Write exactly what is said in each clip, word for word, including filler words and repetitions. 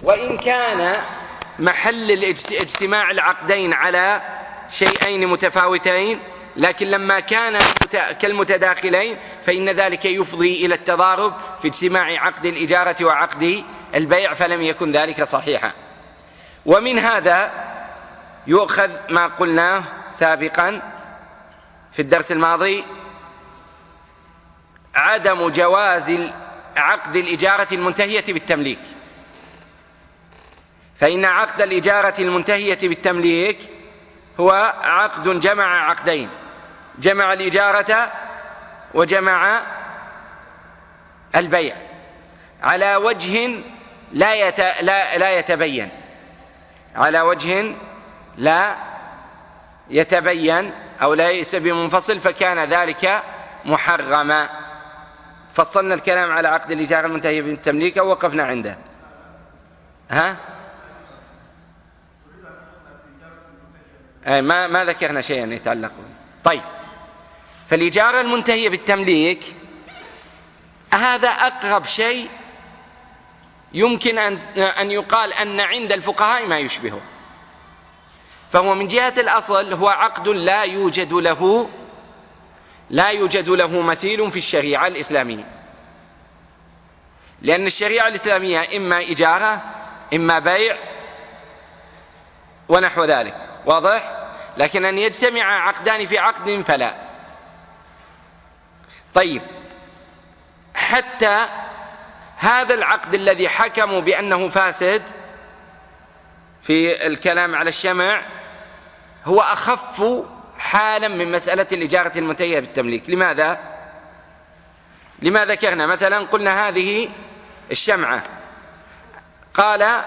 وإن كان محل اجتماع العقدين على شيئين متفاوتين، لكن لما كان كالمتداخلين فإن ذلك يفضي إلى التضارب في اجتماع عقد الإجارة وعقد البيع، فلم يكن ذلك صحيحا. ومن هذا يؤخذ ما قلناه سابقا في الدرس الماضي، عدم جواز عقد الإجارة المنتهية بالتمليك. فإن عقد الإجارة المنتهية بالتمليك هو عقد جمع عقدين، جمع الإجارة وجمع البيع على وجه لا, يت... لا... لا يتبين، على وجه لا يتبين أو ليس بمنفصل، فكان ذلك محرما. فصلنا الكلام على عقد الإجارة المنتهية بالتمليك ووقفنا عنده. ها؟ ما ما ذكرنا شيئا يتعلق به. طيب، فالإجارة المنتهية بالتمليك هذا أقرب شيء يمكن أن أن يقال أن عند الفقهاء ما يشبهه. فهو من جهة الأصل هو عقد لا يوجد له لا يوجد له مثيل في الشريعة الإسلامية، لأن الشريعة الإسلامية إما إجارة إما بيع ونحو ذلك، واضح؟ لكن أن يجتمع عقدان في عقد فلا. طيب، حتى هذا العقد الذي حكموا بأنه فاسد في الكلام على الشمع هو أخف حالا من مسألة الإجارة المنتهية بالتمليك. لماذا؟ لما ذكرنا مثلا قلنا هذه الشمعة، قال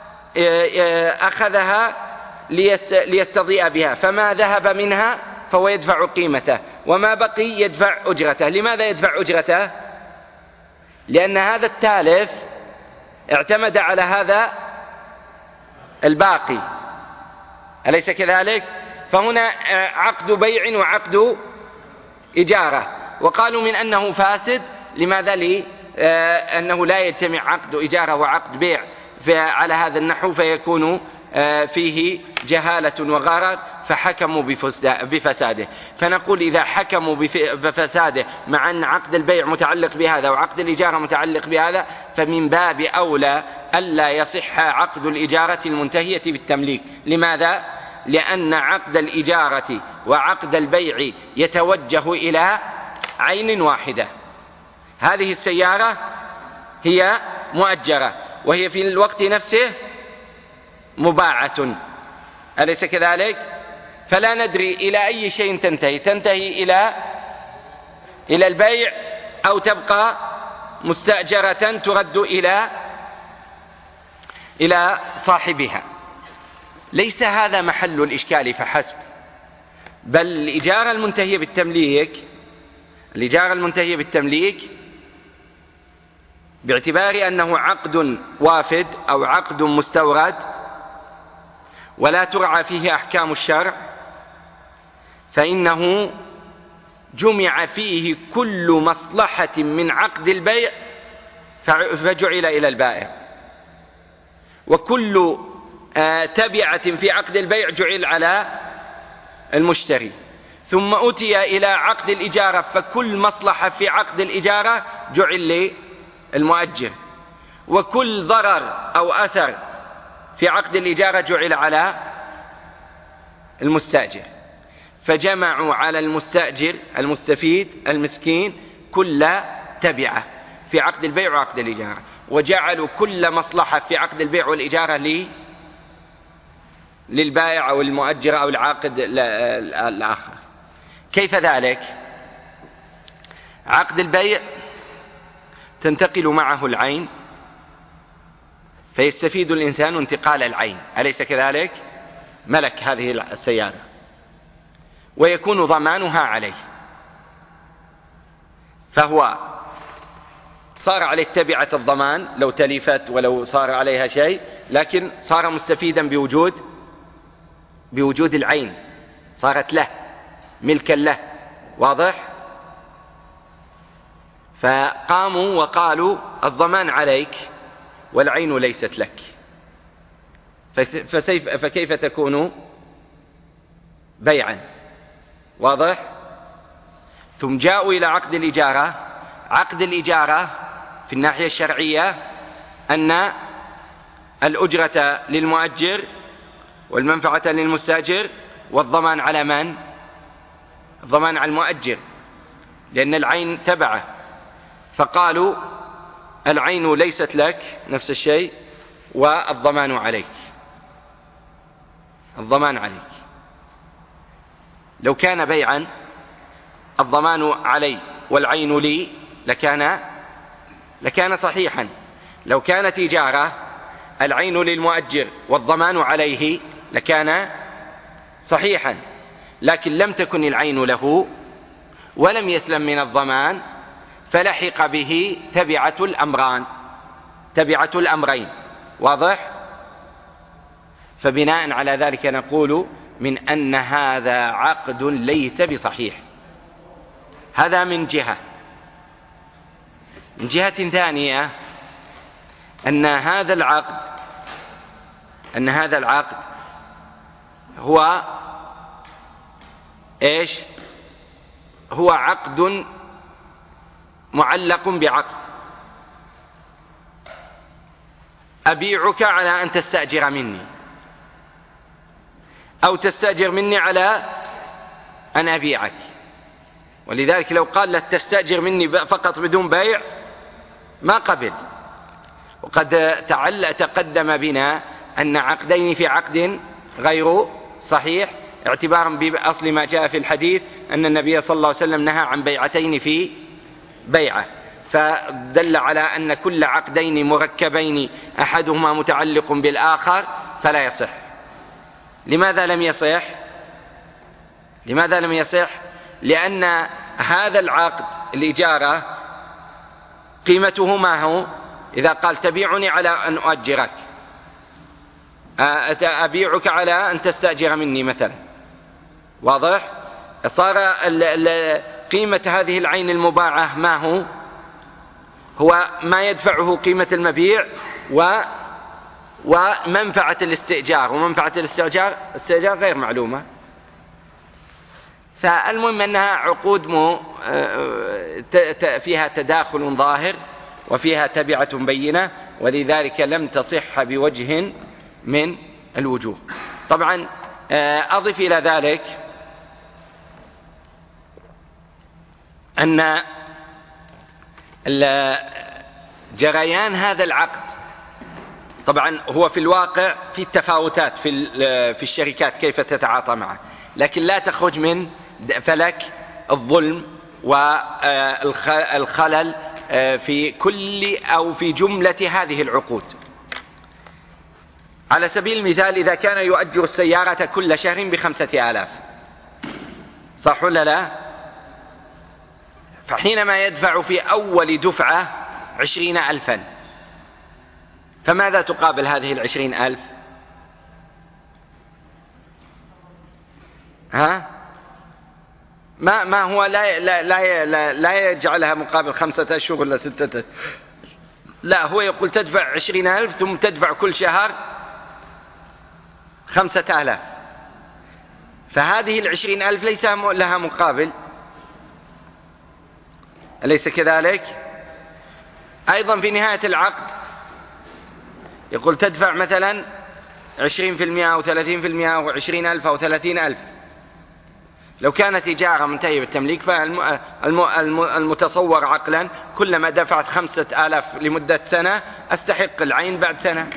أخذها ليستضيء بها، فما ذهب منها فهو يدفع قيمته، وما بقي يدفع أجرته. لماذا يدفع أجرته؟ لأن هذا التالف اعتمد على هذا الباقي، أليس كذلك؟ فهنا عقد بيع وعقد إجارة، وقالوا من أنه فاسد. لماذا؟ لأنه لا يجتمع عقد إجارة وعقد بيع على هذا النحو، فيكون فيه جهالة وغرر، فحكموا بفساده. فنقول إذا حكموا بفساده مع أن عقد البيع متعلق بهذا وعقد الإجارة متعلق بهذا، فمن باب أولى ألا يصح عقد الإجارة المنتهية بالتمليك. لماذا؟ لأن عقد الإجارة وعقد البيع يتوجه إلى عين واحدة. هذه السيارة هي مؤجرة وهي في الوقت نفسه مباعة، أليس كذلك؟ فلا ندري إلى أي شيء تنتهي، تنتهي إلى إلى البيع أو تبقى مستأجرة ترد إلى إلى صاحبها. ليس هذا محل الإشكال فحسب، بل الإجارة المنتهية بالتمليك الإجارة المنتهية بالتمليك باعتبار أنه عقد وافد أو عقد مستورد ولا ترعى فيه أحكام الشرع، فإنه جمع فيه كل مصلحة من عقد البيع فجعل إلى البائع، وكل تبعة في عقد البيع جعل على المشتري. ثم أتي إلى عقد الإجارة فكل مصلحة في عقد الإجارة جعل للمؤجر، وكل ضرر أو أثر في عقد الإجارة جعل على المستأجر، فجمعوا على المستأجر المستفيد المسكين كل تبعة في عقد البيع وعقد الإجارة، وجعلوا كل مصلحة في عقد البيع والإجارة لي للبائع أو المؤجر أو العاقد الآخر. كيف ذلك؟ عقد البيع تنتقل معه العين، فيستفيد الإنسان انتقال العين، أليس كذلك؟ ملك هذه السيارة ويكون ضمانها عليه، فهو صار عليه تبعة الضمان لو تلفت ولو صار عليها شيء، لكن صار مستفيدا بوجود بوجود العين، صارت له ملكا له، واضح؟ فقاموا وقالوا الضمان عليك والعين ليست لك، فكيف تكون بيعا؟ واضح؟ ثم جاءوا إلى عقد الإجارة. عقد الإجارة في الناحية الشرعية أن الأجرة للمؤجر والمنفعة للمستأجر، والضمان على من؟ الضمان على المؤجر، لأن العين تبعه، فقالوا العين ليست لك، نفس الشيء، والضمان عليك. الضمان عليك. لو كان بيعا الضمان علي والعين لي لكان لكان صحيحا. لو كانت إجارة العين للمؤجر والضمان عليه لكان صحيحا، لكن لم تكن العين له ولم يسلم من الضمان، فلحق به تبعة الأمران، تبعة الأمرين. واضح؟ فبناء على ذلك نقول من أن هذا عقد ليس بصحيح. هذا من جهة. من جهة ثانية أن هذا العقد أن هذا العقد هو إيش؟ هو عقد معلق بعقد. أبيعك على أن تستأجر مني، أو تستأجر مني على أن أبيعك. ولذلك لو قال لا تستأجر مني فقط بدون بيع ما قبل. وقد تعل تقدم بنا أن عقدين في عقد غير صحيح، اعتبارا بأصل ما جاء في الحديث أن النبي صلى الله عليه وسلم نهى عن بيعتين في بيعة، فدل على أن كل عقدين مركبين أحدهما متعلق بالآخر فلا يصح. لماذا لم يصح؟ لماذا لم يصح؟ لأن هذا العقد الإجارة قيمته ما هو؟ إذا قال تبيعني على أن أؤجرك، أبيعك على أن تستأجر مني مثلا، واضح؟ صار قيمة هذه العين المباعة ما هو؟ هو ما يدفعه قيمة المبيع و ومنفعة الاستئجار، ومنفعة الاستئجار الاستئجار غير معلومة. فالمهم أنها عقود مو فيها تداخل ظاهر وفيها تبعة بينة، ولذلك لم تصح بوجه من الوجوه. طبعا أضف إلى ذلك أن جريان هذا العقد طبعا هو في الواقع في التفاوتات في في الشركات كيف تتعاطى معه، لكن لا تخرج من فلك الظلم والخلل في كل أو في جملة هذه العقود. على سبيل المثال إذا كان يؤجر السيارة كل شهر بخمسة آلاف، صح ولا لا؟ فحينما يدفع في أول دفعة عشرين ألفا، فماذا تقابل هذه العشرين ألف؟ ها؟ ما ما هو لا لا لا لا, لا يجعلها مقابل خمسة أشهر ولا ستة، لا، هو يقول تدفع عشرين ألف ثم تدفع كل شهر خمسة آلاف، فهذه العشرين ألف ليس لها مقابل، أليس كذلك؟ أيضا في نهاية العقد يقول تدفع مثلا عشرين في المئة أو ثلاثين في المئة أو عشرين ألف أو ثلاثين ألف. لو كانت إجارة منتهية بالتمليك فالمتصور عقلا كلما دفعت خمسة آلاف لمدة سنة أستحق العين بعد سنة،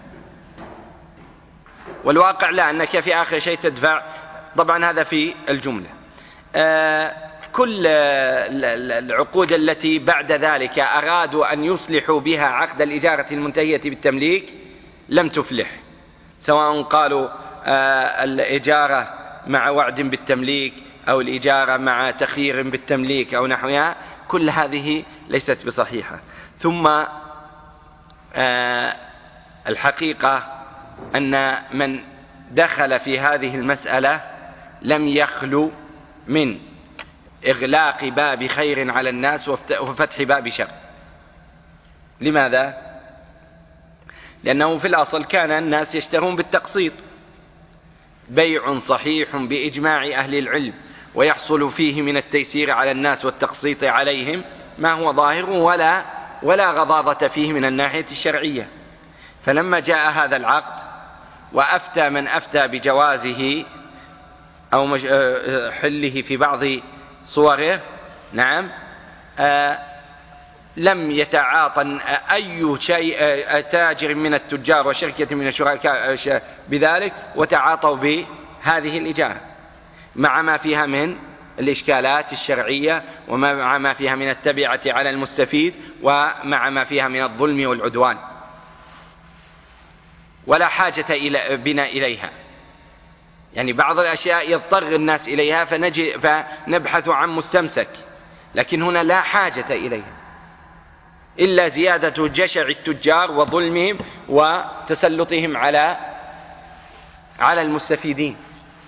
والواقع لا، أنك في آخر شيء تدفع. طبعا هذا في الجملة. كل العقود التي بعد ذلك أرادوا أن يصلحوا بها عقد الإجارة المنتهية بالتمليك لم تفلح، سواء قالوا الإجارة مع وعد بالتمليك أو الإجارة مع تخيير بالتمليك أو نحوها، كل هذه ليست بصحيحة. ثم الحقيقة أن من دخل في هذه المسألة لم يخلو من إغلاق باب خير على الناس وفتح باب شر. لماذا؟ لأنه في الأصل كان الناس يشترون بالتقسيط، بيع صحيح بإجماع أهل العلم، ويحصل فيه من التيسير على الناس والتقسيط عليهم ما هو ظاهر ولا ولا غضاضة فيه من الناحية الشرعية. فلما جاء هذا العقد وأفتى من أفتى بجوازه أو حله في بعض صوره، نعم، آه لم يتعاطى أي شيء تاجر من التجار وشركة من الشركاء بذلك، وتعاطوا بهذه الإجارة مع ما فيها من الإشكالات الشرعية، ومع ما فيها من التبعة على المستفيد، ومع ما فيها من الظلم والعدوان، ولا حاجة إلى بنا إليها. يعني بعض الأشياء يضطر الناس إليها فنجي فنبحث عن مستمسك، لكن هنا لا حاجة إليها إلا زيادة جشع التجار وظلمهم وتسلطهم على على المستفيدين.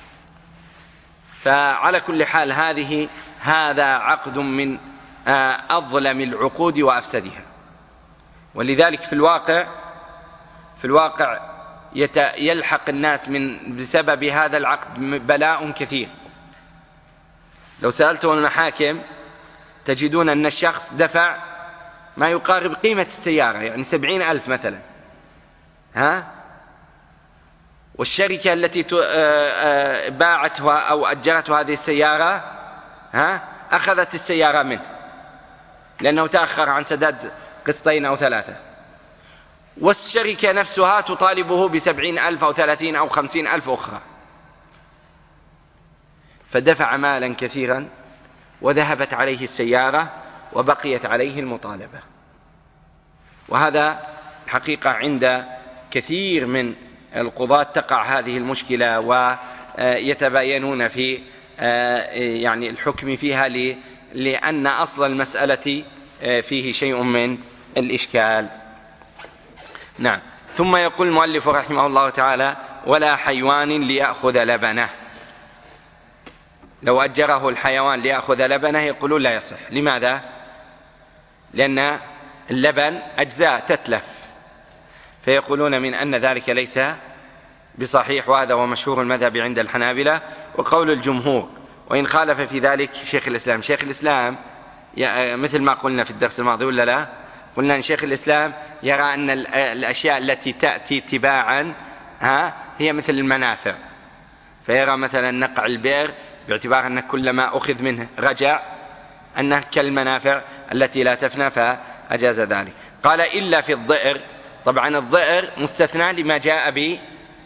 فعلى كل حال هذه هذا عقد من أظلم العقود وأفسدها. ولذلك في الواقع في الواقع يلحق الناس من بسبب هذا العقد بلاء كثير. لو سألتم المحاكم تجدون أن الشخص دفع ما يقارب قيمة السيارة، يعني سبعين ألف مثلا، ها، والشركة التي باعتها أو أجرتها هذه السيارة ها أخذت السيارة منه لأنه تأخر عن سداد قسطين أو ثلاثة، والشركة نفسها تطالبه بسبعين ألف أو ثلاثين أو خمسين ألف أخرى، فدفع مالا كثيرا وذهبت عليه السيارة وبقيت عليه المطالبة. وهذا حقيقة عند كثير من القضاة تقع هذه المشكلة، ويتباينون في يعني الحكم فيها لأن أصل المسألة فيه شيء من الإشكال. نعم. ثم يقول المؤلف رحمه الله تعالى: ولا حيوان ليأخذ لبنه. لو أجره الحيوان ليأخذ لبنه يقولون لا يصح. لماذا؟ لأن اللبن أجزاء تتلف، فيقولون من أن ذلك ليس بصحيح، وهذا هو مشهور المذهب عند الحنابلة وقول الجمهور، وإن خالف في ذلك شيخ الإسلام. شيخ الإسلام مثل ما قلنا في الدرس الماضي ولا لا؟ قلنا أن شيخ الإسلام يرى أن الأشياء التي تأتي تباعا ها هي مثل المنافع، فيرى مثلا نقع البئر باعتبار أن كل ما أخذ منه رجع أنه كالمنافع التي لا تفنى، فأجاز ذلك. قال إلا في الضئر. طبعا الضئر مستثنى لما جاء به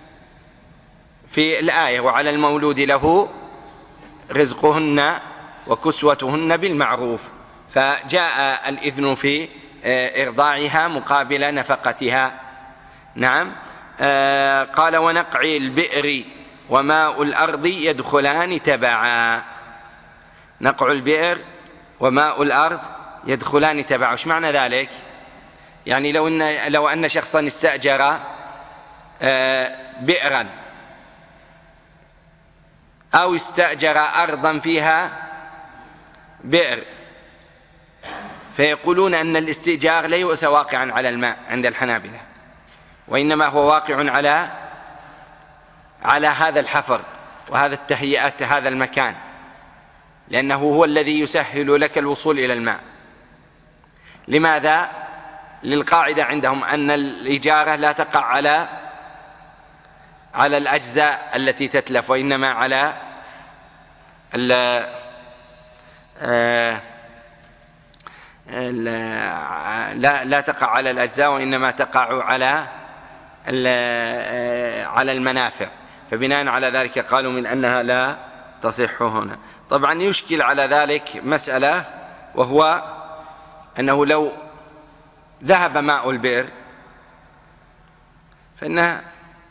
في الآية: وعلى المولود له رزقهن وكسوتهن بالمعروف، فجاء الإذن في إرضاعها مقابل نفقتها. نعم. آه قال: ونقع البئر وماء الأرض يدخلان تبعا. نقع البئر وماء الأرض يدخلان تبعا. وش معنى ذلك؟ يعني لو أن, لو أن شخصا استأجر آه بئرا أو استأجر أرضا فيها بئر، فيقولون أن الاستئجار ليس واقعا على الماء عند الحنابلة، وإنما هو واقع على على هذا الحفر وهذا التهيئة هذا المكان، لأنه هو الذي يسهل لك الوصول إلى الماء. لماذا؟ للقاعدة عندهم أن الإجارة لا تقع على على الأجزاء التي تتلف، وإنما على ال لا لا تقع على الأجزاء، وإنما تقع على على المنافع. فبناء على ذلك قالوا من أنها لا تصح هنا. طبعا يشكل على ذلك مسألة، وهو أنه لو ذهب ماء البئر فإنها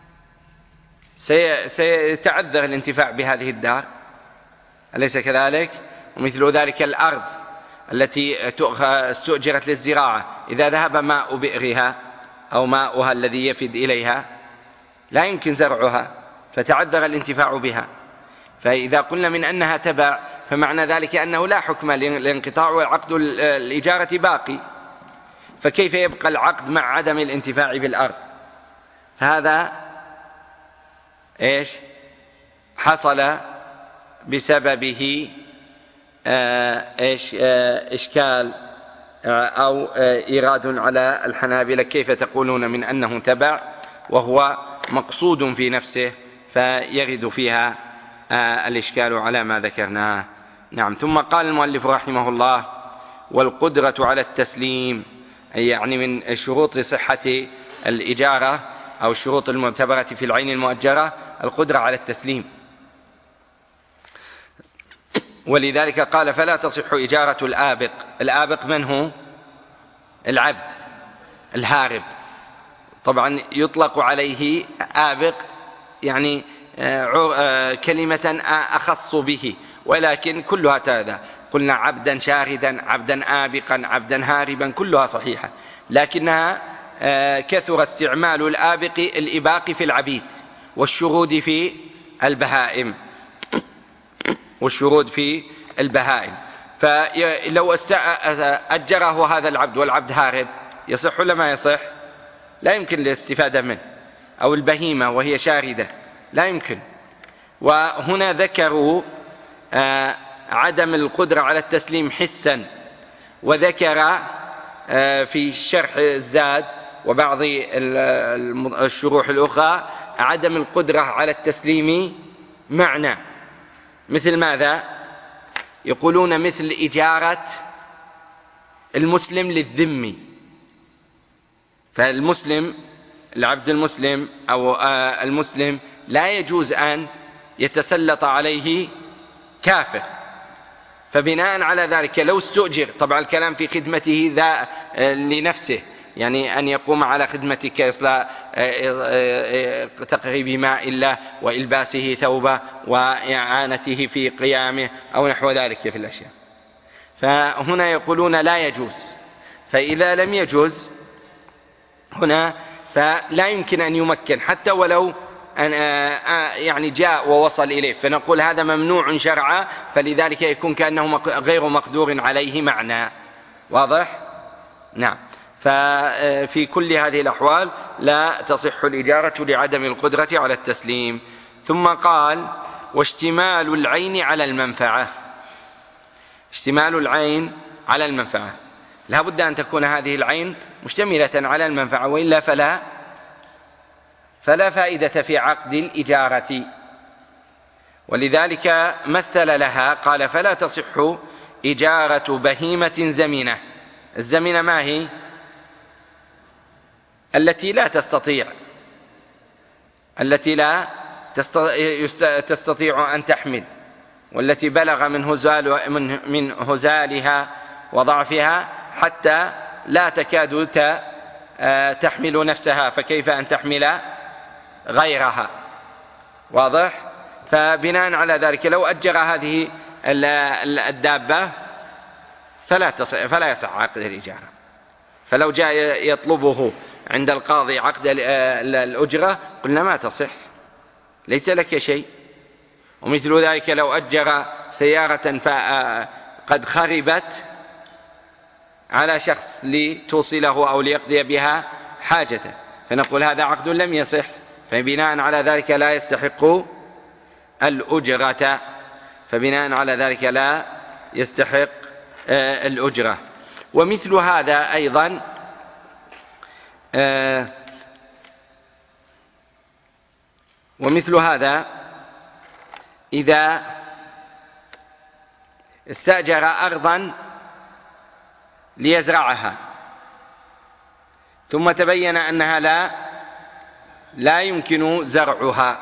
سيتعذر الانتفاع بهذه الدار، أليس كذلك؟ ومثل ذلك الأرض التي استؤجرت للزراعة، إذا ذهب ماء بئرها أو ماؤها الذي يفد إليها لا يمكن زرعها، فتعذر الانتفاع بها. فإذا قلنا من أنها تبع فمعنى ذلك أنه لا حكم للانقطاع، وعقد الإجارة باقي، فكيف يبقى العقد مع عدم الانتفاع بالأرض؟ هذا إيش حصل بسببه إيش إشكال أو إيراد على الحنابلة، كيف تقولون من أنه تبع وهو مقصود في نفسه، فيرد فيها الإشكال على ما ذكرناه. نعم. ثم قال المؤلف رحمه الله: والقدرة على التسليم، أي يعني من شروط صحة الإجارة أو الشروط المعتبرة في العين المؤجرة القدرة على التسليم. ولذلك قال: فلا تصح إجارة الآبق. الآبق من هو؟ العبد الهارب. طبعا يطلق عليه آبق يعني كلمة أخص به، ولكن كلها هذا. قلنا عبدا شاردا، عبدا آبقا، عبدا هاربا، كلها صحيحة، لكنها كثر استعمال الآبق الإباق في العبيد والشرود في البهائم والشرود في البهائم. فلو أجره هذا العبد والعبد هارب يصح ولا ما يصح؟ لا يمكن الاستفادة منه. أو البهيمة وهي شاردة لا يمكن. وهنا ذكروا عدم القدرة على التسليم حسا، وذكر في شرح الزاد وبعض الشروح الأخرى عدم القدرة على التسليم معنى. مثل ماذا؟ يقولون مثل إجارة المسلم للذمي. فالمسلم العبد المسلم أو المسلم لا يجوز أن يتسلط عليه كافر، فبناء على ذلك لو استؤجر، طبعا الكلام في خدمته ذا لنفسه، يعني أن يقوم على خدمتك إصلاح تقريب ماء الله وإلباسه ثوبه وإعانته في قيامه أو نحو ذلك في الأشياء. فهنا يقولون لا يجوز. فإذا لم يجوز هنا فلا يمكن أن يمكن حتى ولو أن يعني جاء ووصل إليه، فنقول هذا ممنوع شرعا، فلذلك يكون كأنه غير مقدور عليه معنى. واضح؟ نعم. ففي كل هذه الأحوال لا تصح الإجارة لعدم القدرة على التسليم. ثم قال: واشتمال العين على المنفعة. اشتمال العين على المنفعة، لا بد أن تكون هذه العين مشتملة على المنفعة، وإلا فلا فلا فائدة في عقد الإجارة. ولذلك مثل لها قال: فلا تصح إجارة بهيمة زمنة. الزمنة ما هي؟ التي لا تستطيع التي لا تستطيع أن تحمل، والتي بلغ من هزال من هزالها وضعفها حتى لا تكاد تحمل نفسها، فكيف أن تحمل غيرها. واضح؟ فبناء على ذلك لو أجر هذه الدابة فلا تصح فلا يصح عقد الإجارة. فلو جاء يطلبه عند القاضي عقد الأجرة قلنا ما تصح، ليس لك شيء. ومثل ذلك لو أجر سيارة قد خربت على شخص لتوصله أو ليقضي بها حاجته، فنقول هذا عقد لم يصح، فبناء على ذلك لا يستحق الأجرة. فبناء على ذلك لا يستحق الأجرة. ومثل هذا أيضا ومثل هذا إذا استأجر أرضا ليزرعها ثم تبين أنها لا لا يمكن زرعها،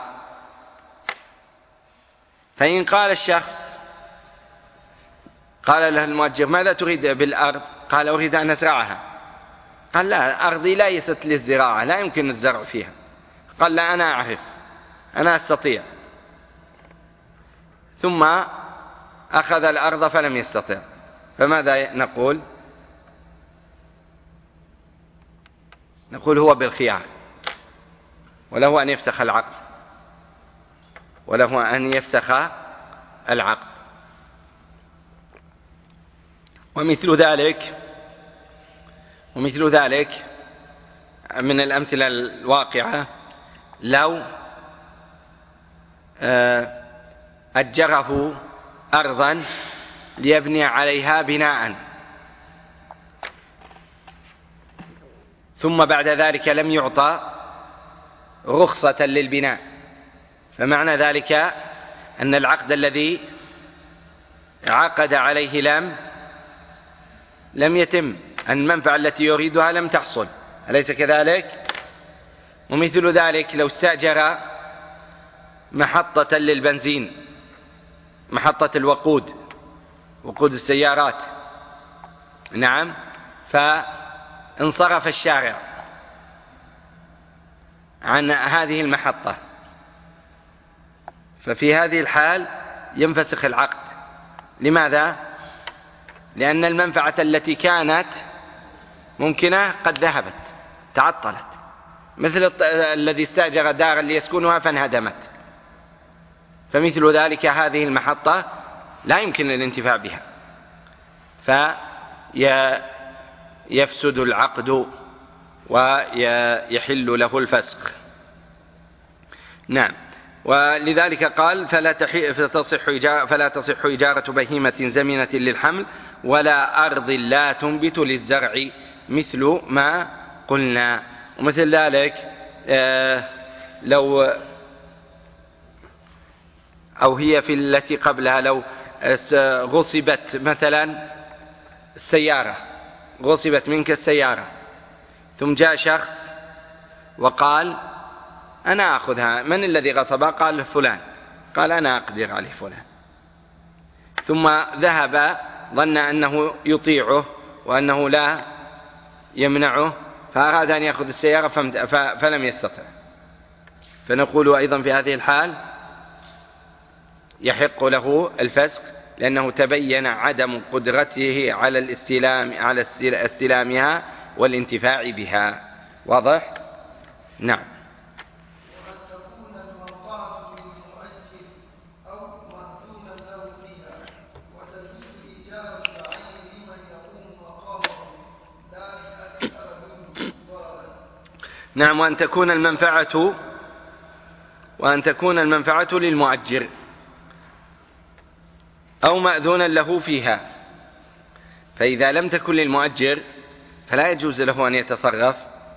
فإن قال الشخص قال له المؤجر: ماذا تريد بالأرض؟ قال: أريد أن أزرعها. قال: لا، أرضي ليست للزراعة، لا يمكن الزرع فيها. قال: لا، أنا أعرف، أنا أستطيع. ثم أخذ الأرض فلم يستطع، فماذا نقول؟ نقول هو بالخيار، وله أن يفسخ العقد وله أن يفسخ العقد. ومثل ذلك ومثل ذلك من الأمثلة الواقعة لو أجره أرضا ليبني عليها بناء ثم بعد ذلك لم يعطى رخصة للبناء، فمعنى ذلك أن العقد الذي عقد عليه لم لم يتم، المنفعة التي يريدها لم تحصل، أليس كذلك؟ ومثل ذلك لو استأجر محطة للبنزين، محطة الوقود، وقود السيارات، نعم، فانصرف الشارع عن هذه المحطة، ففي هذه الحال ينفسخ العقد. لماذا؟ لأن المنفعة التي كانت ممكنة قد ذهبت، تعطلت، مثل الذي استأجر دارا ليسكنها فانهدمت، فمثل ذلك هذه المحطة لا يمكن الانتفاع بها، فيفسد العقد ويحل له الفسخ. نعم، ولذلك قال فلا تصح إجارة, فلا تصح إجارة بهيمة زمنة للحمل ولا أرض لا تنبت للزرع مثل ما قلنا. ومثل ذلك آه لو أو هي في التي قبلها، لو غصبت مثلا السيارة، غصبت منك السيارة، ثم جاء شخص وقال أنا أخذها، من الذي غصبها؟ قال فلان، قال أنا أقدر عليه فلان، ثم ذهب ظن أنه يطيعه وأنه لا يمنعه، فأراد أن يأخذ السيارة فلم يستطع، فنقول أيضا في هذه الحال يحق له الفسخ، لأنه تبين عدم قدرته على الاستلام على استلامها والانتفاع بها. واضح؟ نعم. نعم، وأن تكون المنفعة وأن تكون المنفعة للمؤجر أو مأذونا له فيها، فإذا لم تكن للمؤجر فلا يجوز له أن يتصرف،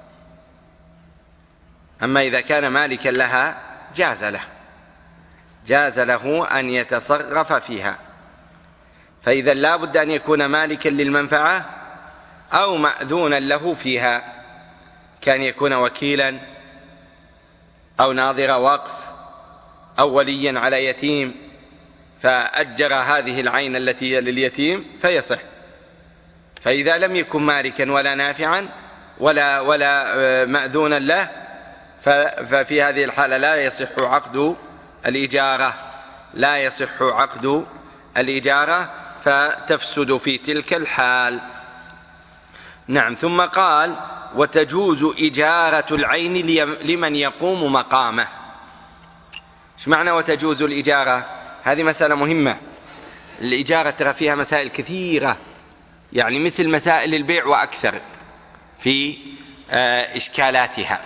أما إذا كان مالكا لها جاز له جاز له أن يتصرف فيها. فإذا لا بد أن يكون مالكا للمنفعة أو مأذونا له فيها، كان يكون وكيلا أو ناظر وقف أو وليا على يتيم فأجر هذه العين التي هي لليتيم فيصح. فإذا لم يكن مالكا ولا نافعا ولا ولا مأذونا له ففي هذه الحالة لا يصح عقد الإجارة لا يصح عقد الإجارة فتفسد في تلك الحال. نعم. ثم قال وتجوز إجارة العين لمن يقوم مقامه. ايش معنى وتجوز الإجارة؟ هذه مسألة مهمة. الإجارة ترى فيها مسائل كثيرة، يعني مثل مسائل البيع وأكثر في إشكالاتها.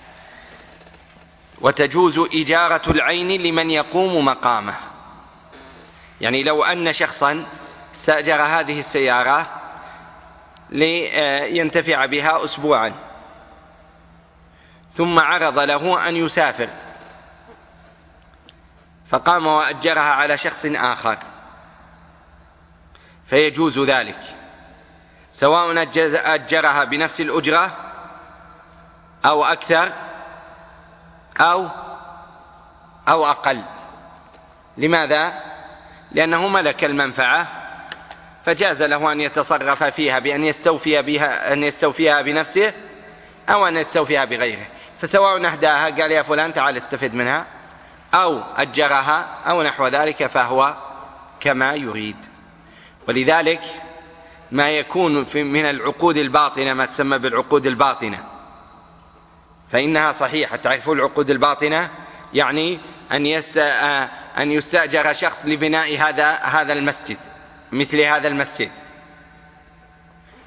وتجوز إجارة العين لمن يقوم مقامه، يعني لو أن شخصا استأجر هذه السيارة لينتفع بها أسبوعا، ثم عرض له أن يسافر فقام وأجرها على شخص آخر، فيجوز ذلك سواء أجرها بنفس الأجرة أو أكثر أو أو أقل. لماذا؟ لأنه ملك المنفعة فجاز له أن يتصرف فيها بأن يستوفي بها أن يستوفيها بنفسه أو أن يستوفيها بغيره، فسواء أهداها قال يا فلان تعال استفد منها أو أجرها أو نحو ذلك فهو كما يريد. ولذلك ما يكون من العقود الباطنة ما تسمى بالعقود الباطنة فإنها صحيحة. تعرفون العقود الباطنة؟ يعني أن يستأجر شخص لبناء هذا هذا المسجد، مثل هذا المسجد،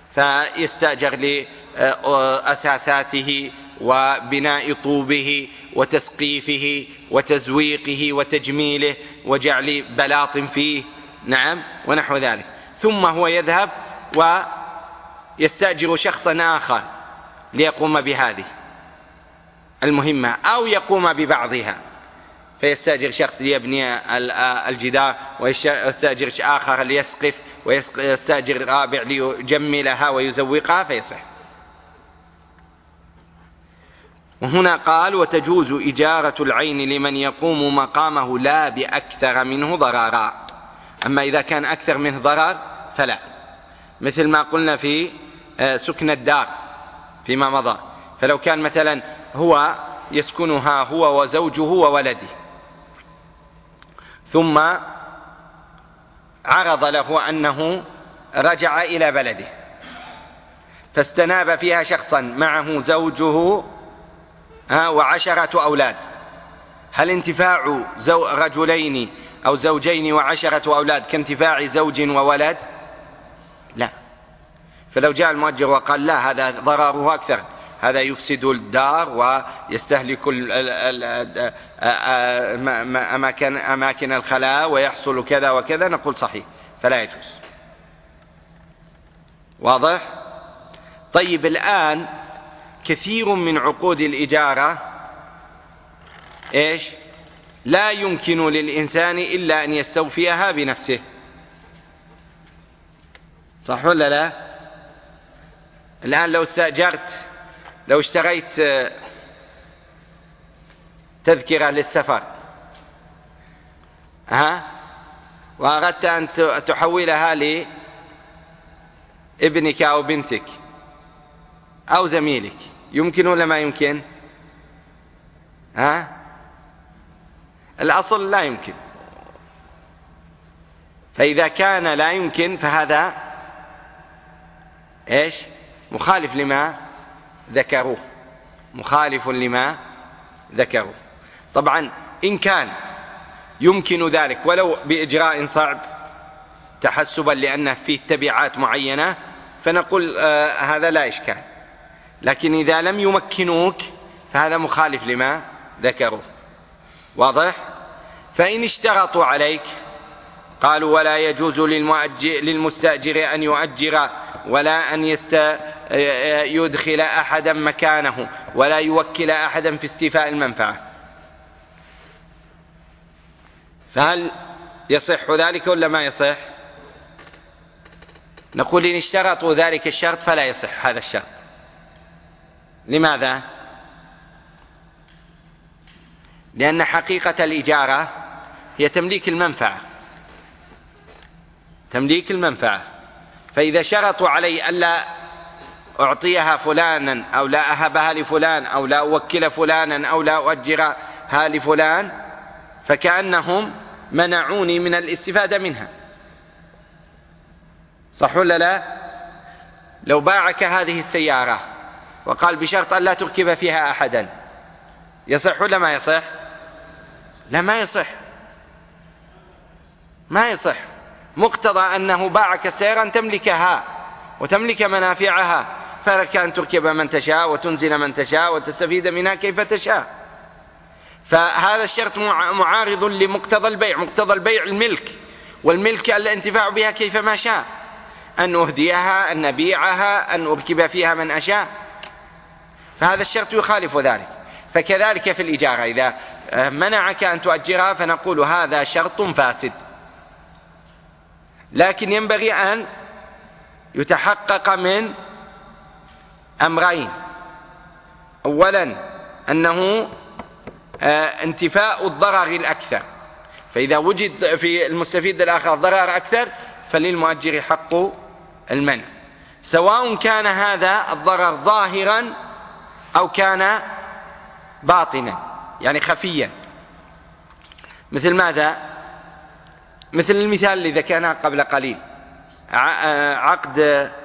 فيستأجر لأساساته وبناء طوبه وتسقيفه وتزويقه وتجميله وجعل بلاط فيه، نعم، ونحو ذلك. ثم هو يذهب ويستأجر شخصا آخر ليقوم بهذه المهمة أو يقوم ببعضها، فيستأجر شخص ليبني الجدار، ويستأجر آخر ليسقف، ويستأجر رابع ليجملها ويزوقها، فيصح. وهنا قال: وتجوز إجارة العين لمن يقوم مقامه لا بأكثر منه ضررا. أما إذا كان أكثر منه ضرر فلا، مثل ما قلنا في سكن الدار فيما مضى. فلو كان مثلا هو يسكنها هو وزوجه وولده، ثم عرض له أنه رجع إلى بلده فاستناب فيها شخصا معه زوجه وعشرة أولاد، هل انتفاع رجلين أو زوجين وعشرة أولاد كانتفاع زوج وولد؟ لا. فلو جاء المؤجر وقال: لا، هذا ضرره أكثر، هذا يفسد الدار ويستهلك أماكن الخلاء ويحصل كذا وكذا، نقول صحيح، فلا يجوز. واضح؟ طيب، الآن كثير من عقود الإجارة إيش؟ لا يمكن للإنسان إلا أن يستوفيها بنفسه، صح ولا لا؟ الآن لو استأجرت، لو اشتريت تذكرة للسفر ها وأردت أن تحولها لابنك أو بنتك أو زميلك، يمكن ولا ما يمكن؟ ها؟ الأصل لا يمكن. فإذا كان لا يمكن فهذا إيش؟ مخالف لما ذكروه، مخالف لما ذكروه. طبعا إن كان يمكن ذلك ولو بإجراء صعب تحسبا لأنه فيه تبعات معينة، فنقول آه هذا لا إشكال. لكن إذا لم يمكنوك فهذا مخالف لما ذكروه. واضح؟ فإن اشترطوا عليك قالوا: ولا يجوز للمستأجر أن يؤجر ولا أن يدخل أحدا مكانه ولا يوكل أحدا في استيفاء المنفعة، فهل يصح ذلك ولا ما يصح؟ نقول: إن اشترطوا ذلك الشرط فلا يصح هذا الشرط. لماذا؟ لأن حقيقة الإجارة هي تمليك المنفعة، تمليك المنفعة. فإذا شرطوا علي ألا أعطيها فلانا أو لا أهبها لفلان أو لا أوكل فلانا أو لا أؤجرها لفلان، فكأنهم منعوني من الاستفادة منها، صح ولا لا؟ لو باعك هذه السيارة وقال بشرط أن لا تركب فيها أحدا، يصح ولا ما يصح؟ لا، ما يصح، ما يصح. مقتضى أنه باعك السيارة أن تملكها وتملك منافعها، فلك أن تركب من تشاء وتنزل من تشاء وتستفيد منها كيف تشاء. فهذا الشرط معارض لمقتضى البيع. مقتضى البيع الملك، والملك الانتفاع بها كيفما شاء، أن أهديها، أن نبيعها، أن أركب فيها من أشاء. فهذا الشرط يخالف ذلك. فكذلك في الإجارة، إذا منعك أن تؤجرها فنقول هذا شرط فاسد. لكن ينبغي أن يتحقق من أمرين: أولا أنه انتفاء الضرر الأكثر، فإذا وجد في المستفيد الآخر ضرر أكثر فللمؤجر حق المنع، سواء كان هذا الضرر ظاهرا أو كان باطنا، يعني خفيا. مثل ماذا؟ مثل المثال الذي ذكرناه قبل قليل، عقد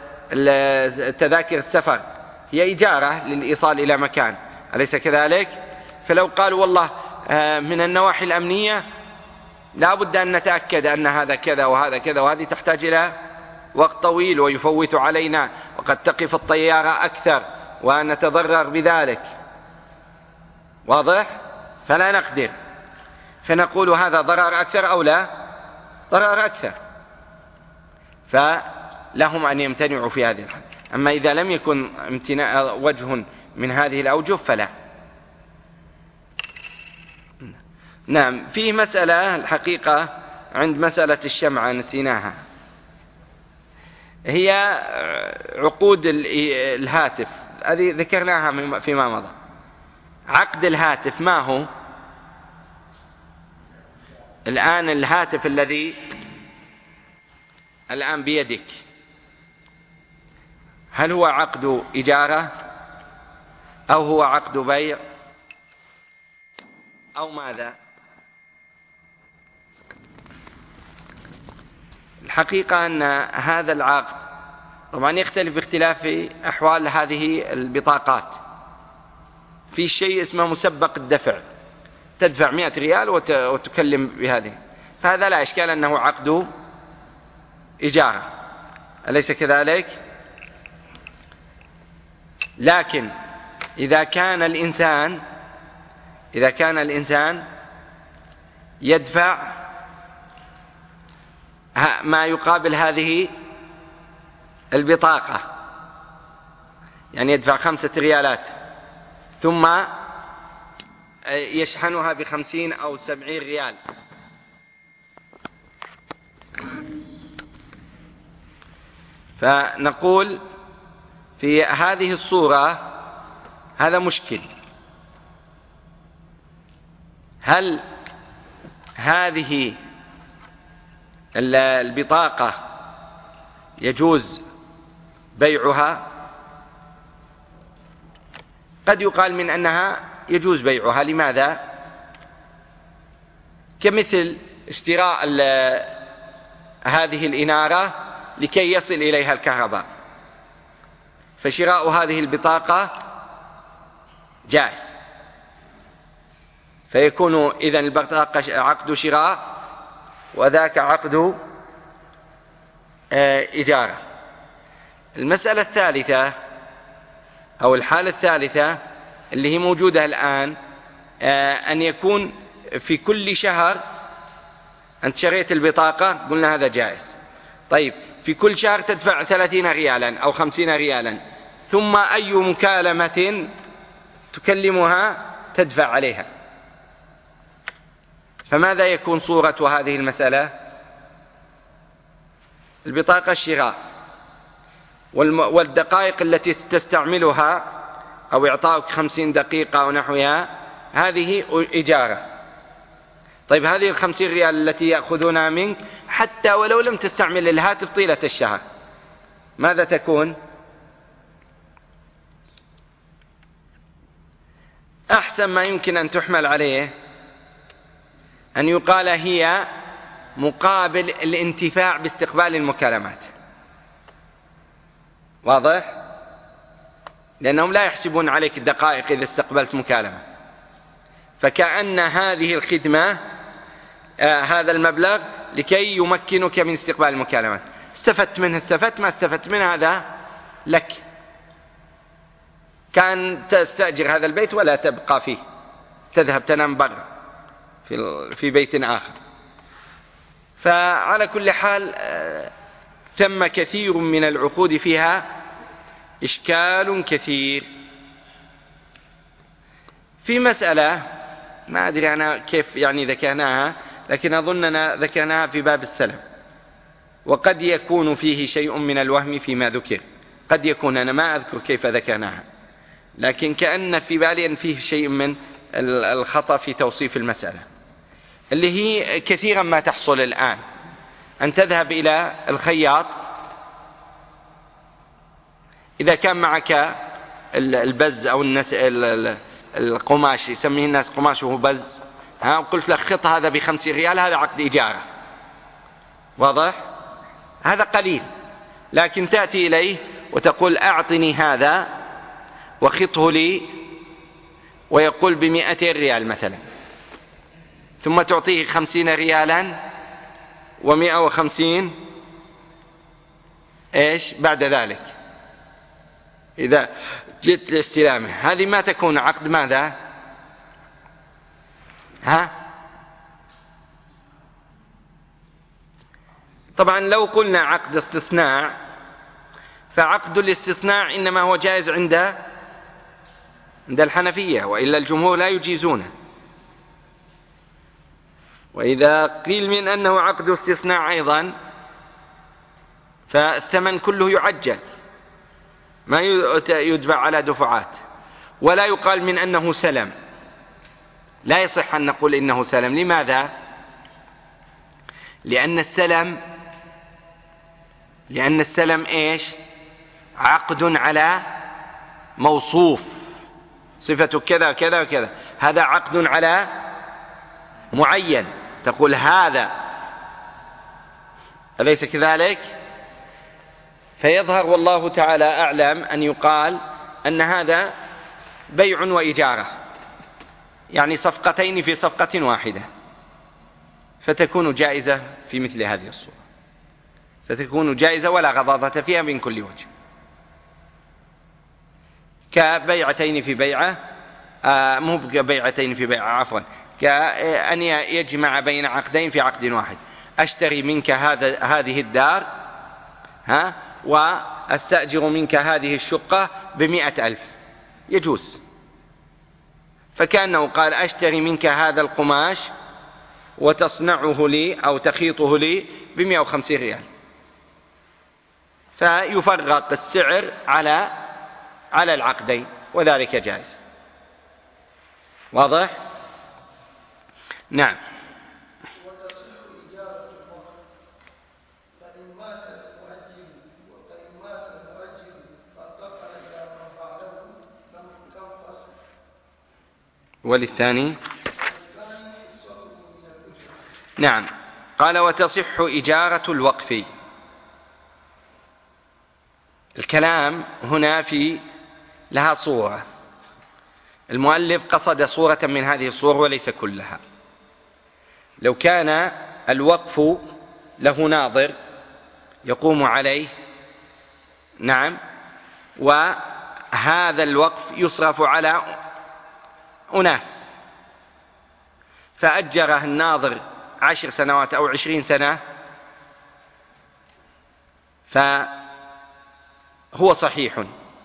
تذاكر السفر هي إجارة للإيصال إلى مكان، أليس كذلك؟ فلو قالوا والله من النواحي الأمنية لا بد أن نتأكد أن هذا كذا وهذا كذا، وهذه تحتاج إلى وقت طويل ويفوت علينا وقد تقف الطيارة أكثر ونتضرر بذلك، واضح؟ فلا نقدر، فنقول هذا ضرر أكثر أو لا؟ ضرر أكثر، فلهم أن يمتنعوا في هذه الحال. أما إذا لم يكن امتناع وجه من هذه الأوجه فلا. نعم. فيه مسألة الحقيقة عند مسألة الشمعة نسيناها، هي عقود الهاتف، هذه ذكرناها فيما مضى. عقد الهاتف ما هو؟ الآن الهاتف الذي الآن بيدك، هل هو عقد إجارة أو هو عقد بيع أو ماذا؟ الحقيقة أن هذا العقد طبعا يختلف باختلاف أحوال هذه البطاقات. في شيء اسمه مسبق الدفع، تدفع مئة ريال وتكلم بهذه، فهذا لا إشكال أنه عقد إجارة، أليس كذلك؟ لكن إذا كان الإنسان إذا كان الإنسان يدفع ما يقابل هذه البطاقة، يعني يدفع خمسة ريالات ثم يشحنها بخمسين أو سبعين ريال، فنقول في هذه الصورة هذا مشكل. هل هذه البطاقة يجوز بيعها؟ قد يقال من أنها يجوز بيعها. لماذا؟ كمثل اشتراء هذه الإنارة لكي يصل إليها الكهرباء، فشراء هذه البطاقة جائز، فيكون إذن البطاقة عقد شراء وذاك عقد إجارة. المسألة الثالثة أو الحالة الثالثة اللي هي موجودة الآن، أن يكون في كل شهر أنت شريت البطاقة، قلنا هذا جائز. طيب في كل شهر تدفع ثلاثين ريالا أو خمسين ريالا، ثم أي مكالمة تكلمها تدفع عليها، فماذا يكون صورة هذه المسألة؟ البطاقة الشراء والدقائق التي تستعملها أو إعطاؤك خمسين دقيقة أو نحوها هذه إجارة. طيب هذه الخمسين ريال التي يأخذونها منك حتى ولو لم تستعمل الهاتف طيلة الشهر، ماذا تكون؟ أحسن ما يمكن أن تحمل عليه أن يقال هي مقابل الانتفاع باستقبال المكالمات. واضح؟ لأنهم لا يحسبون عليك الدقائق إذا استقبلت مكالمة، فكأن هذه الخدمة آه هذا المبلغ لكي يمكنك من استقبال المكالمات. استفدت منه استفدت، ما استفدت منه هذا لك، كان تستأجر هذا البيت ولا تبقى فيه، تذهب تنام برا في في بيت آخر. فعلى كل حال آه ثم كثير من العقود فيها إشكال كثير. في مسألة ما أدري أنا كيف يعني ذكرناها، لكن أظننا ذكرناها في باب السلم، وقد يكون فيه شيء من الوهم فيما ذكر، قد يكون، أنا ما أذكر كيف ذكرناها، لكن كأن في بالي أن فيه شيء من الخطأ في توصيف المسألة، اللي هي كثيرا ما تحصل الآن، أن تذهب إلى الخياط إذا كان معك البز أو النس القماش، يسميه الناس قماش وهو بز، ها، وقلت لك خط هذا بخمسين ريال، هذا عقد إجارة. واضح؟ هذا قليل، لكن تأتي إليه وتقول أعطني هذا وخطه لي، ويقول بمئتين ريال مثلا، ثم تعطيه خمسين ريالا ومئة وخمسين إيش بعد ذلك إذا جئت لاستلامه. هذه ما تكون عقد ماذا؟ ها؟ طبعا لو قلنا عقد استثناء فعقد الاستثناء إنما هو جائز عند عند الحنفية، وإلا الجمهور لا يجيزونه. وإذا قيل من أنه عقد استثناء أيضا فالثمن كله يعجل، ما يدفع على دفعات، ولا يقال من أنه سلم، لا يصح أن نقول إنه سلم. لماذا؟ لأن السلم لأن السلم إيش؟ عقد على موصوف، صفة كذا كذا وكذا، هذا عقد على معين، تقول هذا، أليس كذلك؟ فيظهر والله تعالى أعلم أن يقال أن هذا بيع وإجارة، يعني صفقتين في صفقة واحدة، فتكون جائزة في مثل هذه الصورة، فتكون جائزة ولا غضاضة فيها من كل وجه، كبيعتين في بيعة، آه مو كبيعتين في بيعة عفوا، كأن يجمع بين عقدين في عقد واحد. أشتري منك هذا هذه الدار، ها، وأستأجر منك هذه الشقة بمئة ألف، يجوز. فكأنه قال أشتري منك هذا القماش وتصنعه لي أو تخيطه لي بمئة وخمسين ريال، فيفرق السعر على على العقدين، وذلك جائز. واضح؟ نعم. وتصح إجارة الوقت فإن مات المؤجر فإن مات المؤجر فانتقل إلى من بعده لم تنفصل. وللثاني؟ نعم. قال وتصح إجارة الوقف. الكلام هنا في لها صورة، المؤلف قصد صورة من هذه الصور وليس كلها. لو كان الوقف له ناظر يقوم عليه، نعم، وهذا الوقف يصرف على أناس، فأجره الناظر عشر سنوات أو عشرين سنة، فهو صحيح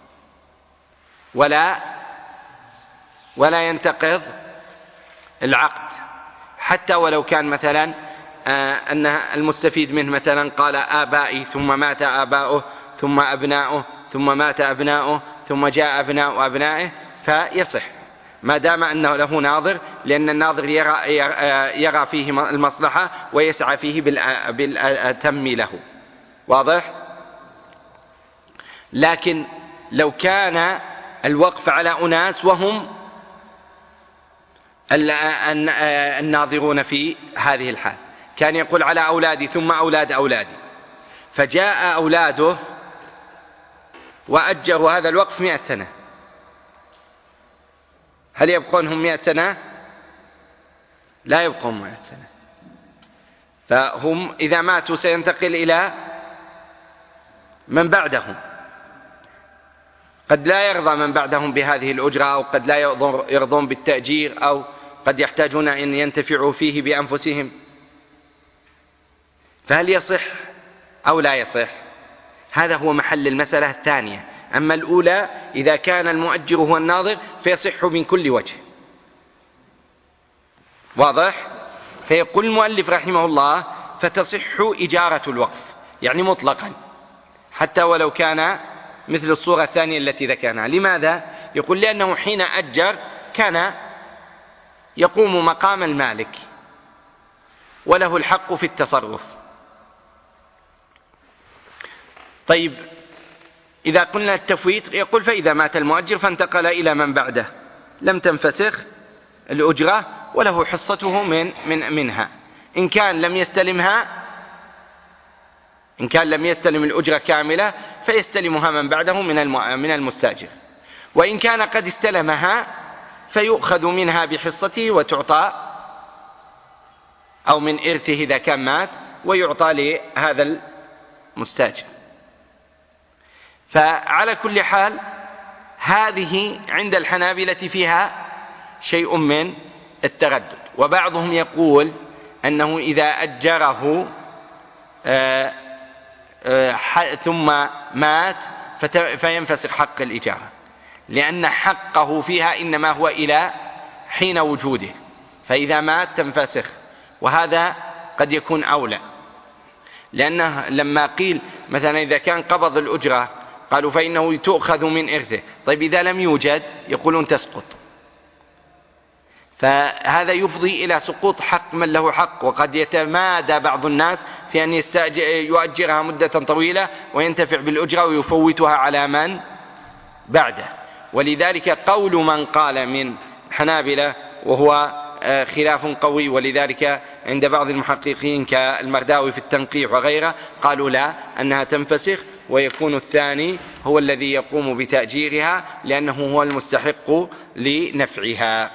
ولا ولا ينتقض العقد، حتى ولو كان مثلا آه أن المستفيد منه مثلا قال آبائي ثم مات آباؤه ثم أبناؤه ثم مات أبناؤه ثم جاء أبناء أبنائه، فيصح ما دام أنه له ناظر، لأن الناظر يرى, يرى فيه المصلحة ويسعى فيه بالأتم له. واضح؟ لكن لو كان الوقف على أناس وهم الناظرون في هذه الحال، كان يقول على أولادي ثم أولاد أولادي، فجاء أولاده وأجروا هذا الوقف مئة سنة، هل يبقونهم مئة سنة؟ لا يبقون مئة سنة، فهم إذا ماتوا سينتقل إلى من بعدهم، قد لا يرضى من بعدهم بهذه الأجرة، أو قد لا يرضون بالتأجير، أو قد يحتاجون أن ينتفعوا فيه بأنفسهم، فهل يصح أو لا يصح؟ هذا هو محل المسألة الثانية. أما الأولى إذا كان المؤجر هو الناظر فيصح من كل وجه. واضح؟ فيقول المؤلف رحمه الله فتصح إجارة الوقف، يعني مطلقا، حتى ولو كان مثل الصورة الثانية التي ذكرناها. لماذا؟ يقول لأنه حين أجر كان يقوم مقام المالك وله الحق في التصرف. طيب إذا قلنا التفويت، يقول فإذا مات المؤجر فانتقل إلى من بعده لم تنفسخ الأجرة وله حصته من من منها، إن كان لم يستلمها إن كان لم يستلم الأجرة كاملة فيستلمها من بعده من من المستأجر، وإن كان قد استلمها فيؤخذ منها بحصته وتعطى، أو من إرثه إذا كان مات ويعطى لهذا المستأجر. فعلى كل حال هذه عند الحنابلة فيها شيء من التردد. وبعضهم يقول أنه إذا أجره آآ آآ ثم مات فينفسخ حق الإجارة، لأن حقه فيها إنما هو إلى حين وجوده، فإذا مات تنفسخ. وهذا قد يكون أولى، لأنه لما قيل مثلا إذا كان قبض الأجرة قالوا فإنه تؤخذ من إرثه، طيب إذا لم يوجد يقولون تسقط، فهذا يفضي إلى سقوط حق من له حق. وقد يتمادى بعض الناس في أن يؤجرها مدة طويلة وينتفع بالأجرة ويفوتها على من بعده. ولذلك قول من قال من حنابلة وهو خلاف قوي، ولذلك عند بعض المحققين كالمرداوي في التنقيح وغيره قالوا لا، أنها تنفسخ، ويكون الثاني هو الذي يقوم بتأجيرها لأنه هو المستحق لنفعها.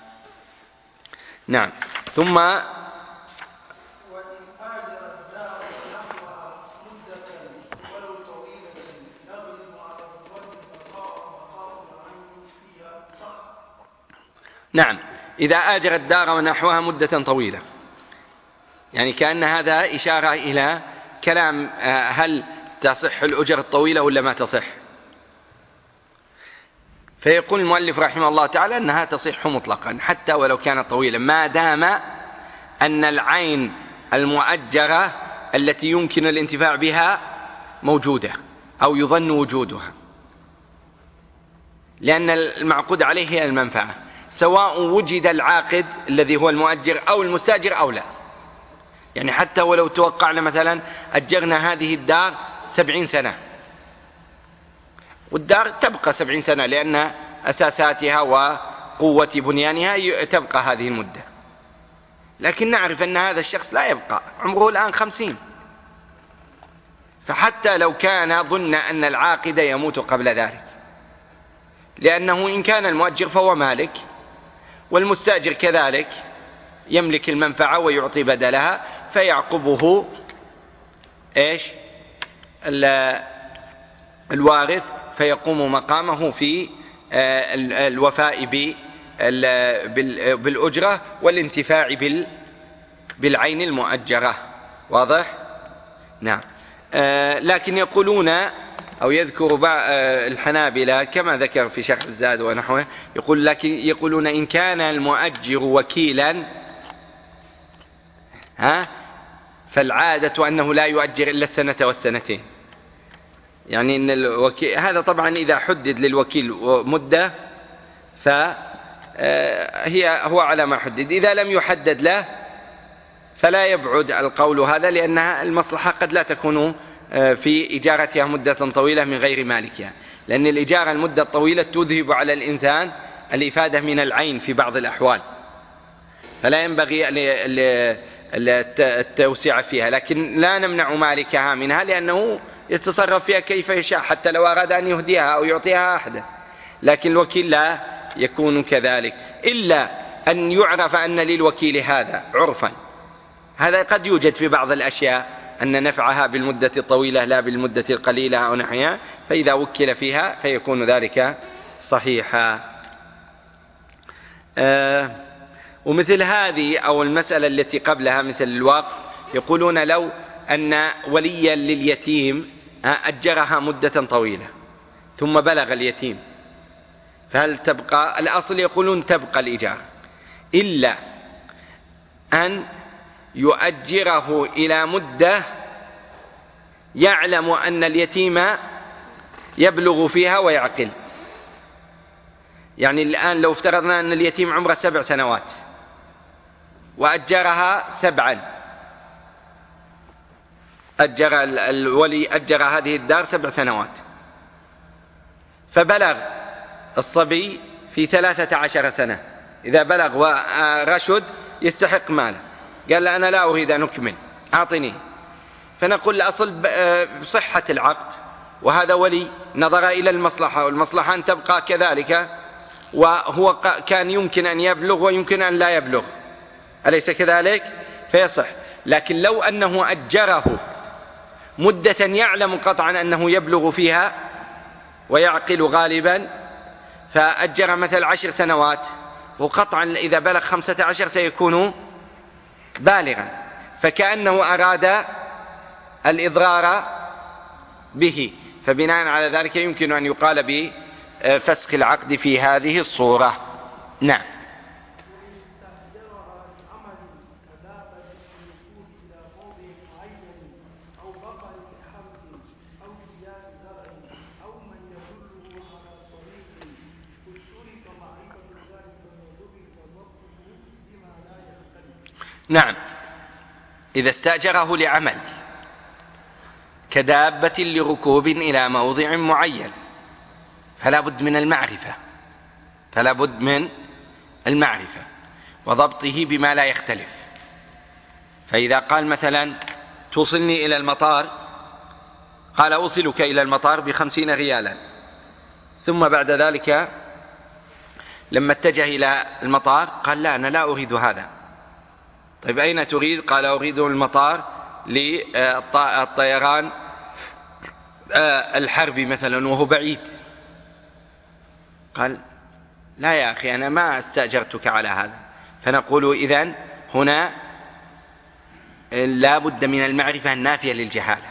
نعم. ثم نعم إذا آجر الدار ونحوها مدة طويلة، يعني كأن هذا إشارة إلى كلام هل تصح الأجر الطويلة ولا ما تصح. فيقول المؤلف رحمه الله تعالى أنها تصح مطلقا حتى ولو كانت طويلة، ما دام أن العين المؤجرة التي يمكن الانتفاع بها موجودة أو يظن وجودها، لأن المعقود عليه هي المنفعة، سواء وجد العاقد الذي هو المؤجر أو المستأجر أو لا. يعني حتى ولو توقعنا مثلا أجرنا هذه الدار سبعين سنة، والدار تبقى سبعين سنة لأن أساساتها وقوة بنيانها تبقى هذه المدة، لكن نعرف أن هذا الشخص لا يبقى، عمره الآن خمسين، فحتى لو كان ظن أن العاقد يموت قبل ذلك، لأنه إن كان المؤجر فهو مالك والمستأجر كذلك يملك المنفعة ويعطي بدلها، فيعقبه إيش الوارث فيقوم مقامه في الوفاء بالأجرة والانتفاع بالعين المؤجرة. واضح؟ نعم. لكن يقولون أو يذكر الحنابلة كما ذكر في شرح الزاد ونحوه، يقول لكن يقولون إن كان المؤجر وكيلا ها فالعادة أنه لا يؤجر إلا السنة والسنتين. يعني إن الوكيل هذا طبعا إذا حدد للوكيل مدة فهي هو على ما حدد، إذا لم يحدد له فلا يبعد القول هذا، لأنها المصلحة قد لا تكون في إجارتها مدة طويلة من غير مالكها، لأن الإجارة المدة الطويلة تذهب على الإنسان الإفادة من العين في بعض الأحوال، فلا ينبغي التوسع فيها، لكن لا نمنع مالكها منها لأنه يتصرف فيها كيف يشاء حتى لو أراد أن يهديها أو يعطيها أحدا، لكن الوكيل لا يكون كذلك، إلا أن يعرف أن للوكيل هذا عرفا، هذا قد يوجد في بعض الأشياء أن نفعها بالمدة الطويلة لا بالمدة القليلة أو نحوها، فإذا وكل فيها فيكون ذلك صحيحا. آه ومثل هذه أو المسألة التي قبلها مثل الوقف، يقولون لو أن وليا لليتيم أجرها مدة طويلة ثم بلغ اليتيم، فهل تبقى؟ الأصل يقولون تبقى الإجارة، إلا أن يؤجره إلى مدة يعلم أن اليتيم يبلغ فيها ويعقل. يعني الآن لو افترضنا أن اليتيم عمره سبع سنوات وأجرها سبعا، أجر الولي أجر هذه الدار سبع سنوات، فبلغ الصبي في ثلاثة عشر سنة، إذا بلغ ورشد يستحق ماله، قال أنا لا أريد أن أكمل أعطني، فنقول الأصل بصحة العقد، وهذا ولي نظر إلى المصلحة، والمصلحة أن تبقى كذلك، وهو كان يمكن أن يبلغ ويمكن أن لا يبلغ، أليس كذلك؟ فيصح. لكن لو أنه أجره مدة يعلم قطعا أنه يبلغ فيها ويعقل غالبا، فأجر مثل عشر سنوات وقطعا إذا بلغ خمسة عشر سيكون بالغا، فكأنه أراد الإضرار به، فبناء على ذلك يمكن أن يقال بفسخ العقد في هذه الصورة. نعم. نعم، إذا استأجره لعمل كدابة لركوب إلى موضع معين فلا بد من المعرفة فلا بد من المعرفة وضبطه بما لا يختلف. فإذا قال مثلا توصلني إلى المطار، قال أوصلك إلى المطار بخمسين ريالا، ثم بعد ذلك لما اتجه إلى المطار قال لا، أنا لا أريد هذا. طيب أين تريد؟ قال أريد المطار للطيران الحربي مثلا وهو بعيد. قال لا يا أخي، أنا ما استأجرتك على هذا. فنقول إذن هنا لا بد من المعرفة النافية للجهالة،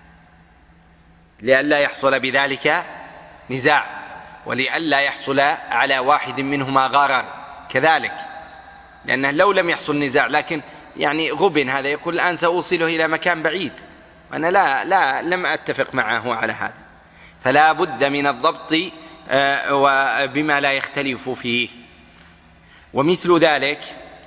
لئلا يحصل بذلك نزاع، ولئلا يحصل على واحد منهما غرر كذلك، لأنه لو لم يحصل نزاع لكن يعني غبن هذا يقول الآن سأوصله إلى مكان بعيد، وأنا لا, لا لم أتفق معه على هذا. فلا بد من الضبط وبما لا يختلف فيه. ومثل ذلك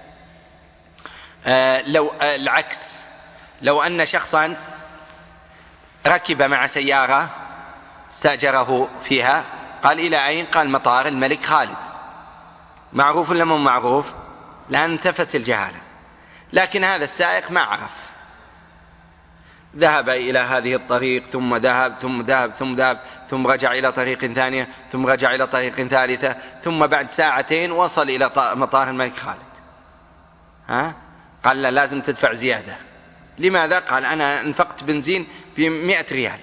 لو العكس، لو أن شخصا ركب مع سيارة استأجره فيها، قال إلى أين؟ قال مطار الملك خالد. معروف ولا مو معروف؟ لأن انتفت الجهالة، لكن هذا السائق ما عرف، ذهب إلى هذه الطريق ثم ذهب ثم ذهب ثم ذهب ثم رجع إلى طريق ثانية ثم رجع إلى طريق ثالثة، ثم بعد ساعتين وصل إلى مطار الملك خالد. ها؟ قال لا، لازم تدفع زيادة. لماذا؟ قال أنا انفقت بنزين بمئة ريال.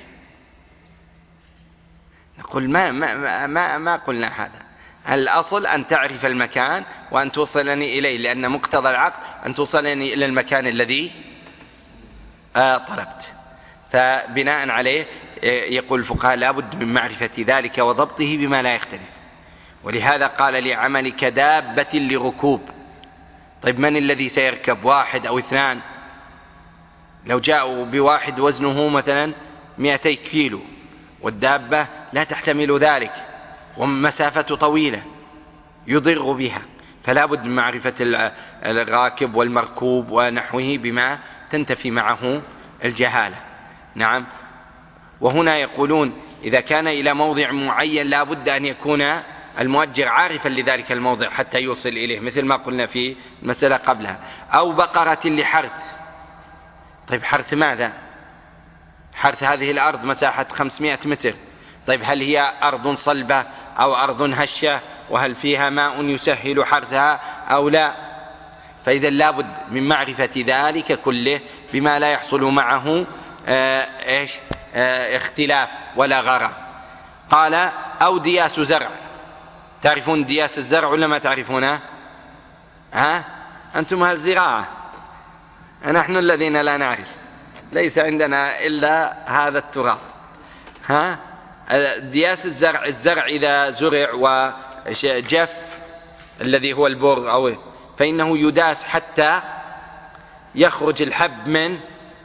نقول ما, ما, ما, ما قلنا هذا. الأصل أن تعرف المكان وأن توصلني إليه، لأن مقتضى العقد أن توصلني إلى المكان الذي آه طلبت. فبناء عليه يقول الفقهاء لا بد من معرفة ذلك وضبطه بما لا يختلف. ولهذا قال لعمل كدابة لركوب. طيب من الذي سيركب؟ واحد أو اثنان؟ لو جاءوا بواحد وزنه مثلا مئتي كيلو والدابة لا تحتمل ذلك ومسافة طويلة يضر بها، فلا بد من معرفة الراكب والمركوب ونحوه بما تنتفي معه الجهالة. نعم. وهنا يقولون إذا كان إلى موضع معين لا بد أن يكون المؤجر عارفا لذلك الموضع حتى يوصل إليه، مثل ما قلنا في المسألة قبلها. أو بقرة لحرث. طيب حرث ماذا؟ حرث هذه الأرض مساحة خمسمائة متر. طيب هل هي أرض صلبة أو أرض هشة، وهل فيها ماء يسهل حرثها أو لا؟ فإذا لابد من معرفة ذلك كله بما لا يحصل معه آه إيش آه اختلاف ولا غرر. قال أو دياس زرع. تعرفون دياس الزرع ولا ما تعرفونه؟ ها؟ أنتم أهل الزراعة، نحن الذين لا نعرف، ليس عندنا إلا هذا التراب. ها؟ دياس الزرع، الزرع إذا زرع وجف الذي هو البر أو فإنه يداس حتى يخرج الحب من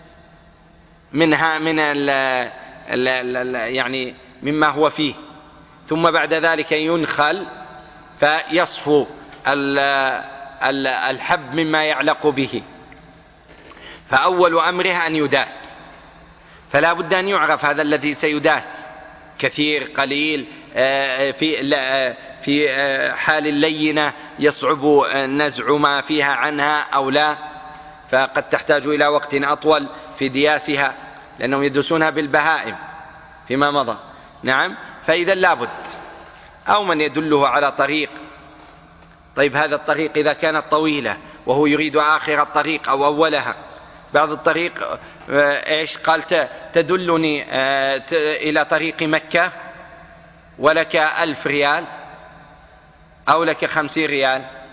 منها من ال ال ال يعني مما هو فيه، ثم بعد ذلك ينخل فيصفو الحب مما يعلق به. فأول أمره أن يداس، فلا بد أن يعرف هذا الذي سيداس كثير قليل، في في حال اللينة يصعب نزع ما فيها عنها أو لا، فقد تحتاج إلى وقت أطول في دياسها لأنهم يدسونها بالبهائم فيما مضى. نعم. فإذا لابد أو من يدله على طريق. طيب هذا الطريق إذا كانت طويلة وهو يريد آخر الطريق أو أولها، بعض الطريق إيش قال تدلني إلى طريق مكة ولك ألف ريال أو لك خمسين ريال،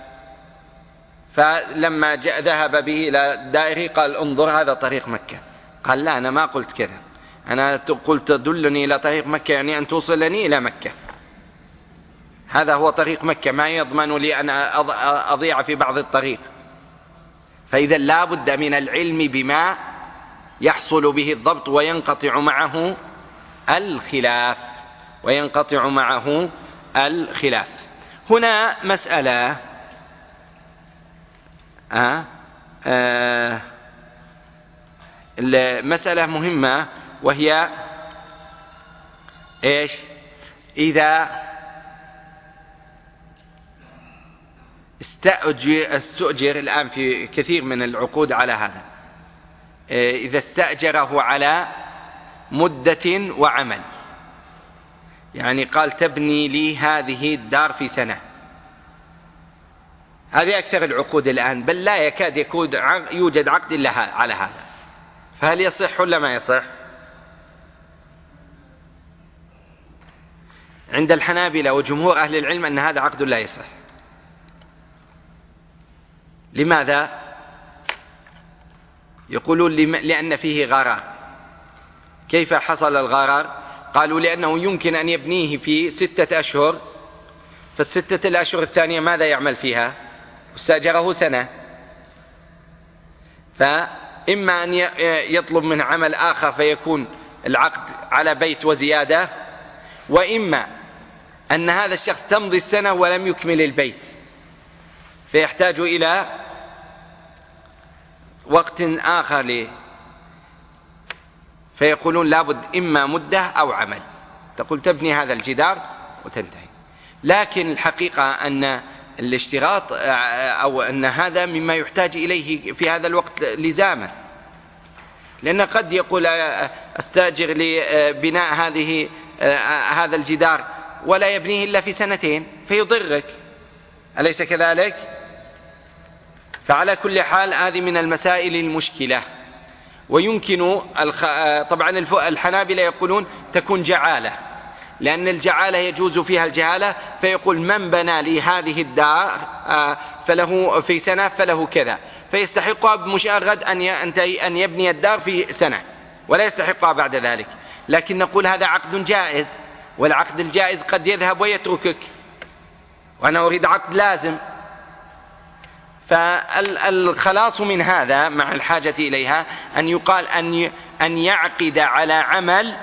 فلما جاء ذهب به إلى الدائري قال انظر هذا طريق مكة. قال لا أنا ما قلت كذا، أنا قلت تدلني إلى طريق مكة يعني أن توصلني إلى مكة، هذا هو طريق مكة، ما يضمن لي أن أضيع في بعض الطريق. فإذا لا بد من العلم بما يحصل به الضبط وينقطع معه الخلاف وينقطع معه الخلاف. هنا مسألة آه آه مسألة مهمة، وهي إيش؟ إذا استأجر, استأجر الآن في كثير من العقود على هذا، إذا استأجره على مدة وعمل، يعني قال تبني لي هذه الدار في سنة، هذه أكثر العقود الآن، بل لا يكاد يكون يوجد عقد إلا على هذا، فهل يصح ولا ما يصح؟ عند الحنابلة وجمهور أهل العلم أن هذا عقد لا يصح. لماذا؟ يقولون لأن فيه غرر. كيف حصل الغرر؟ قالوا لأنه يمكن أن يبنيه في ستة أشهر، فالستة الأشهر الثانية ماذا يعمل فيها؟ استأجره سنة، فإما أن يطلب من عمل آخر فيكون العقد على بيت وزيادة، وإما أن هذا الشخص تمضي السنة ولم يكمل البيت فيحتاج إلى وقت آخر له، فيقولون لابد إما مدة أو عمل، تقول تبني هذا الجدار وتنتهي. لكن الحقيقة أن الاشتراط أو أن هذا مما يحتاج إليه في هذا الوقت لزاما، لأن قد يقول أستأجر لبناء هذه هذا الجدار ولا يبنيه إلا في سنتين فيضرك، أليس كذلك؟ فعلى كل حال هذه من المسائل المشكلة. ويمكن الخ... طبعا الحنابلة يقولون تكون جعالة، لأن الجعالة يجوز فيها الجهالة، فيقول من بنى لي هذه الدار فله في سنة فله كذا، فيستحقها بمجرد أن يبني الدار في سنة ولا يستحقها بعد ذلك. لكن نقول هذا عقد جائز، والعقد الجائز قد يذهب ويتركك، وأنا أريد عقد لازم. فالخلاص من هذا مع الحاجة إليها أن يقال أن أن يعقد على عمل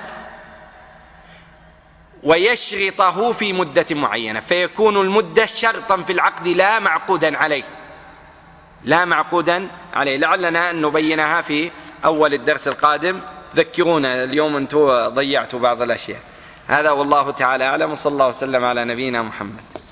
ويشرطه في مدة معينة، فيكون المدة شرطا في العقد لا معقودا عليه لا معقودا عليه لعلنا أن نبينها في أول الدرس القادم. ذكرونا اليوم أنتم ضيعتوا بعض الأشياء. هذا والله تعالى أعلم، وصلى الله وسلم على نبينا محمد.